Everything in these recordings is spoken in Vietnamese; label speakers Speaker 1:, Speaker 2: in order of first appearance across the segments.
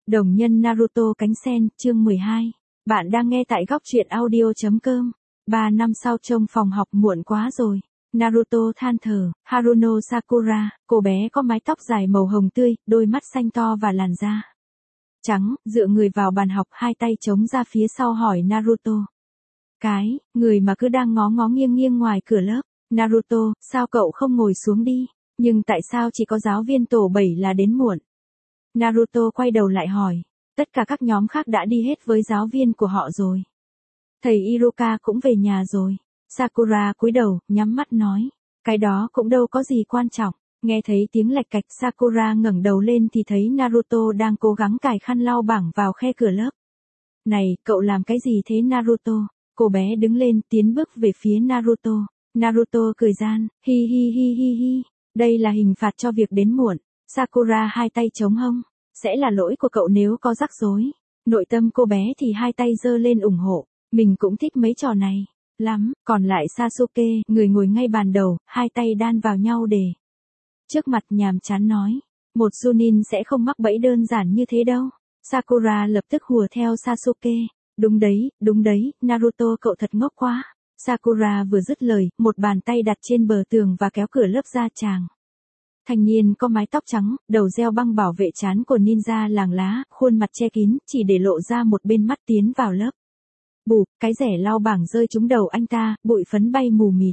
Speaker 1: Đồng nhân Naruto cánh sen, chương 12. Bạn đang nghe tại góc truyện audio.com. 3 năm sau trông phòng học muộn quá rồi. Naruto than thở, Haruno Sakura, cô bé có mái tóc dài màu hồng tươi, đôi mắt xanh to và làn da trắng, dựa người vào bàn học, hai tay chống ra phía sau hỏi Naruto. Người mà cứ đang ngó ngó nghiêng nghiêng ngoài cửa lớp. Naruto, sao cậu không ngồi xuống đi? Nhưng tại sao chỉ có giáo viên tổ 7 là đến muộn? Naruto quay đầu lại hỏi. Tất cả các nhóm khác đã đi hết với giáo viên của họ rồi. Thầy Iruka cũng về nhà rồi. Sakura cúi đầu, nhắm mắt nói. Cái đó cũng đâu có gì quan trọng. Nghe thấy tiếng lạch cạch, Sakura ngẩng đầu lên thì thấy Naruto đang cố gắng cài khăn lau bảng vào khe cửa lớp. Này, cậu làm cái gì thế Naruto? Cô bé đứng lên, tiến bước về phía Naruto. Naruto cười gian, hi hi hi hi hi. Đây là hình phạt cho việc đến muộn. Sakura hai tay chống hông. Sẽ là lỗi của cậu nếu có rắc rối. Nội tâm cô bé thì hai tay giơ lên ủng hộ. Mình cũng thích mấy trò này lắm. Còn lại Sasuke, người ngồi ngay bàn đầu, hai tay đan vào nhau để trước mặt nhàm chán nói. Một Chunin sẽ không mắc bẫy đơn giản như thế đâu. Sakura lập tức hùa theo Sasuke. Đúng đấy, Naruto cậu thật ngốc quá. Sakura vừa dứt lời, một bàn tay đặt trên bờ tường và kéo cửa lớp ra chàng. Thanh niên có mái tóc trắng, đầu đeo băng bảo vệ trán của ninja làng lá, khuôn mặt che kín, chỉ để lộ ra một bên mắt tiến vào lớp. Bụp, cái rẻ lau bảng rơi trúng đầu anh ta, bụi phấn bay mù mịt.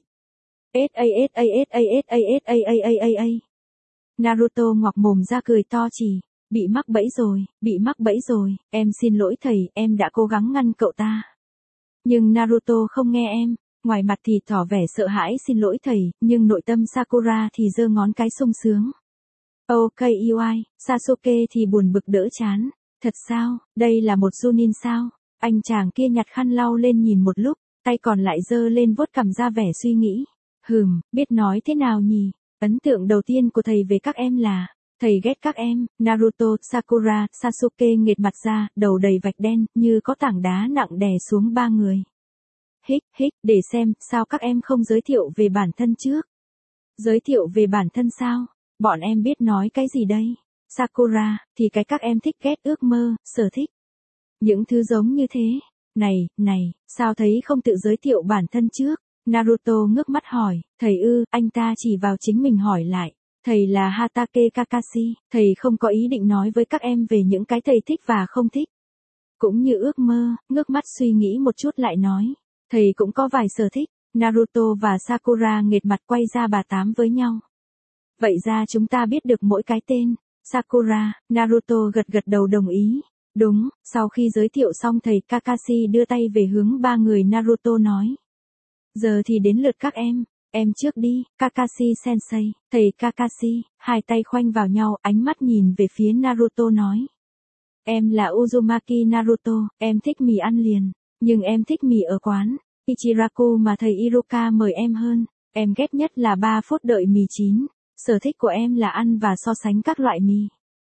Speaker 1: Naruto ngoạc mồm ra cười to chỉ. Bị mắc bẫy rồi, em xin lỗi thầy, em đã cố gắng ngăn cậu ta. Nhưng Naruto không nghe em, ngoài mặt thì tỏ vẻ sợ hãi xin lỗi thầy, nhưng nội tâm Sakura thì giơ ngón cái sung sướng. Ok UI, Sasuke thì buồn bực đỡ chán. Thật sao, đây là một Chunin sao? Anh chàng kia nhặt khăn lau lên nhìn một lúc, tay còn lại giơ lên vuốt cằm ra vẻ suy nghĩ. Biết nói thế nào nhỉ? Ấn tượng đầu tiên của thầy về các em là, thầy ghét các em. Naruto, Sakura, Sasuke nghệt mặt ra, đầu đầy vạch đen, như có tảng đá nặng đè xuống ba người. Hích, để xem, sao các em không giới thiệu về bản thân trước? Giới thiệu về bản thân sao? Bọn em biết nói cái gì đây? Sakura, thì cái các em thích ghét ước mơ, sở thích. Những thứ giống như thế. Này, sao thấy không tự giới thiệu bản thân trước? Naruto ngước mắt hỏi, thầy anh ta chỉ vào chính mình hỏi lại. Thầy là Hatake Kakashi, thầy không có ý định nói với các em về những cái thầy thích và không thích. Cũng như ước mơ, ngước mắt suy nghĩ một chút lại nói. Thầy cũng có vài sở thích. Naruto và Sakura nghệt mặt quay ra bà tám với nhau. Vậy ra chúng ta biết được mỗi cái tên. Sakura, Naruto gật đầu đồng ý. Đúng, sau khi giới thiệu xong thầy Kakashi đưa tay về hướng ba người Naruto nói. Giờ thì đến lượt các em trước đi, Kakashi sensei. Thầy Kakashi, hai tay khoanh vào nhau, ánh mắt nhìn về phía Naruto nói. Em là Uzumaki Naruto, em thích mì ăn liền, nhưng em thích mì ở quán Ichiraku mà thầy Iruka mời em hơn. Em ghét nhất là 3 phút đợi mì chín. Sở thích của em là ăn và so sánh các loại mì.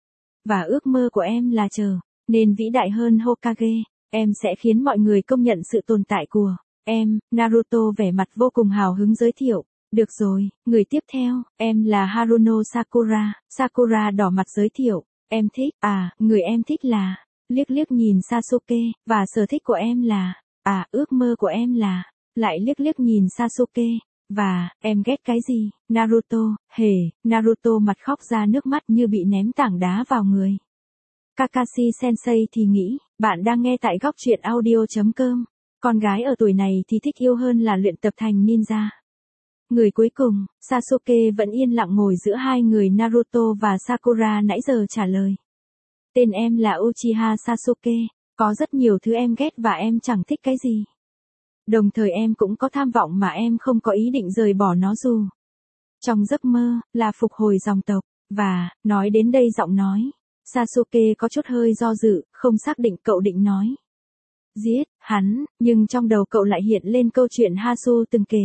Speaker 1: Và ước mơ của em là chờ nên vĩ đại hơn Hokage. Em sẽ khiến mọi người công nhận sự tồn tại của em. Naruto vẻ mặt vô cùng hào hứng giới thiệu. Được rồi, người tiếp theo, em là Haruno Sakura. Sakura đỏ mặt giới thiệu. Em thích, người em thích là, liếc nhìn Sasuke, và sở thích của em là, ước mơ của em là, lại liếc nhìn Sasuke, và, em ghét cái gì, Naruto, Naruto mặt khóc ra nước mắt như bị ném tảng đá vào người. Kakashi Sensei thì nghĩ, bạn đang nghe tại góc truyện audio.com, con gái ở tuổi này thì thích yêu hơn là luyện tập thành ninja. Người cuối cùng, Sasuke vẫn yên lặng ngồi giữa hai người Naruto và Sakura nãy giờ trả lời. Tên em là Uchiha Sasuke, có rất nhiều thứ em ghét và em chẳng thích cái gì. Đồng thời em cũng có tham vọng mà em không có ý định rời bỏ nó dù trong giấc mơ, là phục hồi dòng tộc. Và, nói đến đây giọng nói, Sasuke có chút hơi do dự, không xác định cậu định nói. Giết, hắn, nhưng trong đầu cậu lại hiện lên câu chuyện Hasu từng kể.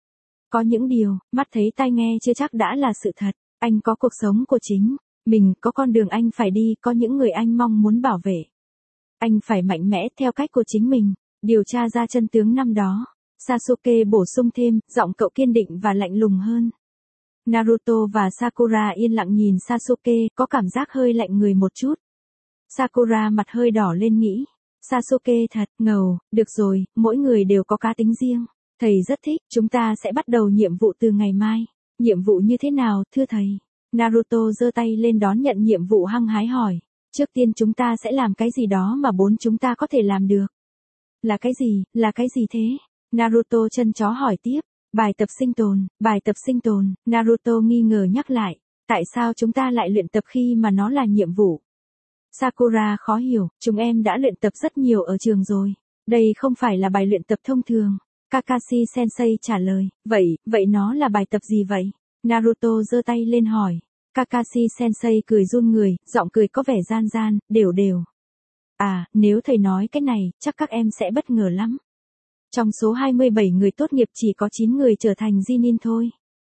Speaker 1: Có những điều, mắt thấy tai nghe chưa chắc đã là sự thật. Anh có cuộc sống của chính mình, có con đường anh phải đi, có những người anh mong muốn bảo vệ. Anh phải mạnh mẽ theo cách của chính mình, điều tra ra chân tướng năm đó. Sasuke bổ sung thêm, giọng cậu kiên định và lạnh lùng hơn. Naruto và Sakura yên lặng nhìn Sasuke, có cảm giác hơi lạnh người một chút. Sakura mặt hơi đỏ lên nghĩ. Sasuke thật ngầu, được rồi, mỗi người đều có cá tính riêng. Thầy rất thích, chúng ta sẽ bắt đầu nhiệm vụ từ ngày mai. Nhiệm vụ như thế nào, thưa thầy? Naruto giơ tay lên đón nhận nhiệm vụ hăng hái hỏi. Trước tiên chúng ta sẽ làm cái gì đó mà bốn chúng ta có thể làm được. Là cái gì thế? Naruto chân chó hỏi tiếp. Bài tập sinh tồn, Naruto nghi ngờ nhắc lại. Tại sao chúng ta lại luyện tập khi mà nó là nhiệm vụ? Sakura khó hiểu, chúng em đã luyện tập rất nhiều ở trường rồi. Đây không phải là bài luyện tập thông thường. Kakashi Sensei trả lời, vậy nó là bài tập gì vậy? Naruto giơ tay lên hỏi. Kakashi Sensei cười run người, giọng cười có vẻ gian, đều. À, nếu thầy nói cái này, chắc các em sẽ bất ngờ lắm. Trong số 27 người tốt nghiệp chỉ có 9 người trở thành Genin thôi.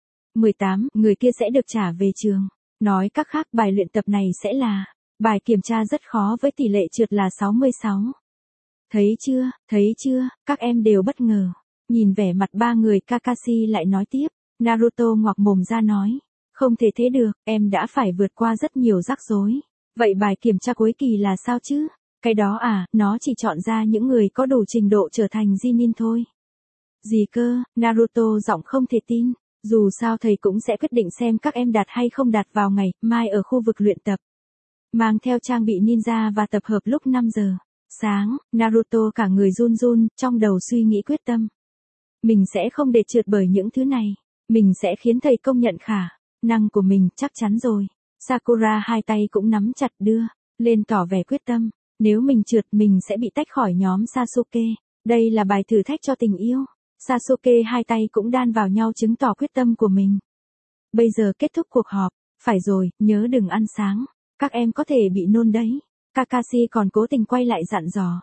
Speaker 1: 18 người kia sẽ được trả về trường. Nói cách khác bài luyện tập này sẽ là bài kiểm tra rất khó với tỷ lệ trượt là 66. Thấy chưa, các em đều bất ngờ. Nhìn vẻ mặt ba người Kakashi lại nói tiếp. Naruto ngoạc mồm ra nói. Không thể thế được, em đã phải vượt qua rất nhiều rắc rối. Vậy bài kiểm tra cuối kỳ là sao chứ? Cái đó à, nó chỉ chọn ra những người có đủ trình độ trở thành Genin thôi. Gì cơ, Naruto giọng không thể tin. Dù sao thầy cũng sẽ quyết định xem các em đạt hay không đạt vào ngày mai ở khu vực luyện tập. Mang theo trang bị ninja và tập hợp lúc 5 giờ sáng, Naruto cả người run, trong đầu suy nghĩ quyết tâm. Mình sẽ không để trượt bởi những thứ này. Mình sẽ khiến thầy công nhận khả năng của mình, chắc chắn rồi. Sakura hai tay cũng nắm chặt đưa lên tỏ vẻ quyết tâm. Nếu mình trượt mình sẽ bị tách khỏi nhóm Sasuke. Đây là bài thử thách cho tình yêu. Sasuke hai tay cũng đan vào nhau chứng tỏ quyết tâm của mình. Bây giờ kết thúc cuộc họp. Phải rồi, nhớ đừng ăn sáng. Các em có thể bị nôn đấy. Kakashi còn cố tình quay lại dặn dò.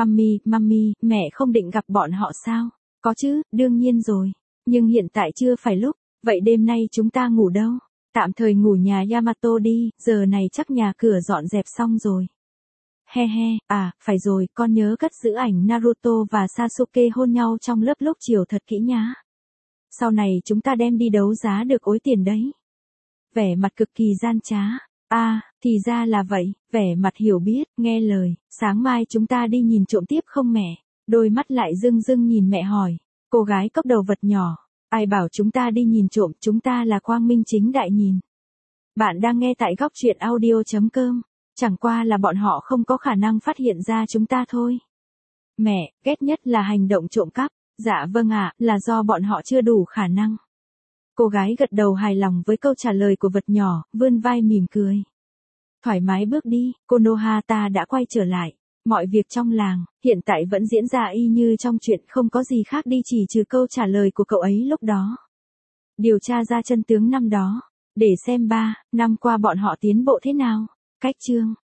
Speaker 1: Mami, mẹ không định gặp bọn họ sao? Có chứ, đương nhiên rồi. Nhưng hiện tại chưa phải lúc. Vậy đêm nay chúng ta ngủ đâu? Tạm thời ngủ nhà Yamato đi, giờ này chắc nhà cửa dọn dẹp xong rồi. He, phải rồi, con nhớ cất giữ ảnh Naruto và Sasuke hôn nhau trong lớp lúc chiều thật kỹ nhá. Sau này chúng ta đem đi đấu giá được ối tiền đấy. Vẻ mặt cực kỳ gian trá. Thì ra là vậy, vẻ mặt hiểu biết, nghe lời, sáng mai chúng ta đi nhìn trộm tiếp không mẹ? Đôi mắt lại rưng nhìn mẹ hỏi. Cô gái cốc đầu vật nhỏ. Ai bảo chúng ta đi nhìn trộm, chúng ta là quang minh chính đại nhìn. Bạn đang nghe tại góc truyện audio.com. Chẳng qua là bọn họ không có khả năng phát hiện ra chúng ta thôi. Mẹ, ghét nhất là hành động trộm cắp. Dạ vâng ạ, là do bọn họ chưa đủ khả năng. Cô gái gật đầu hài lòng với câu trả lời của vật nhỏ, vươn vai mỉm cười. Thoải mái bước đi, Konoha ta đã quay trở lại. Mọi việc trong làng, hiện tại vẫn diễn ra y như trong chuyện, không có gì khác đi chỉ trừ câu trả lời của cậu ấy lúc đó. Điều tra ra chân tướng năm đó. Để xem 3 năm qua bọn họ tiến bộ thế nào. Cách chương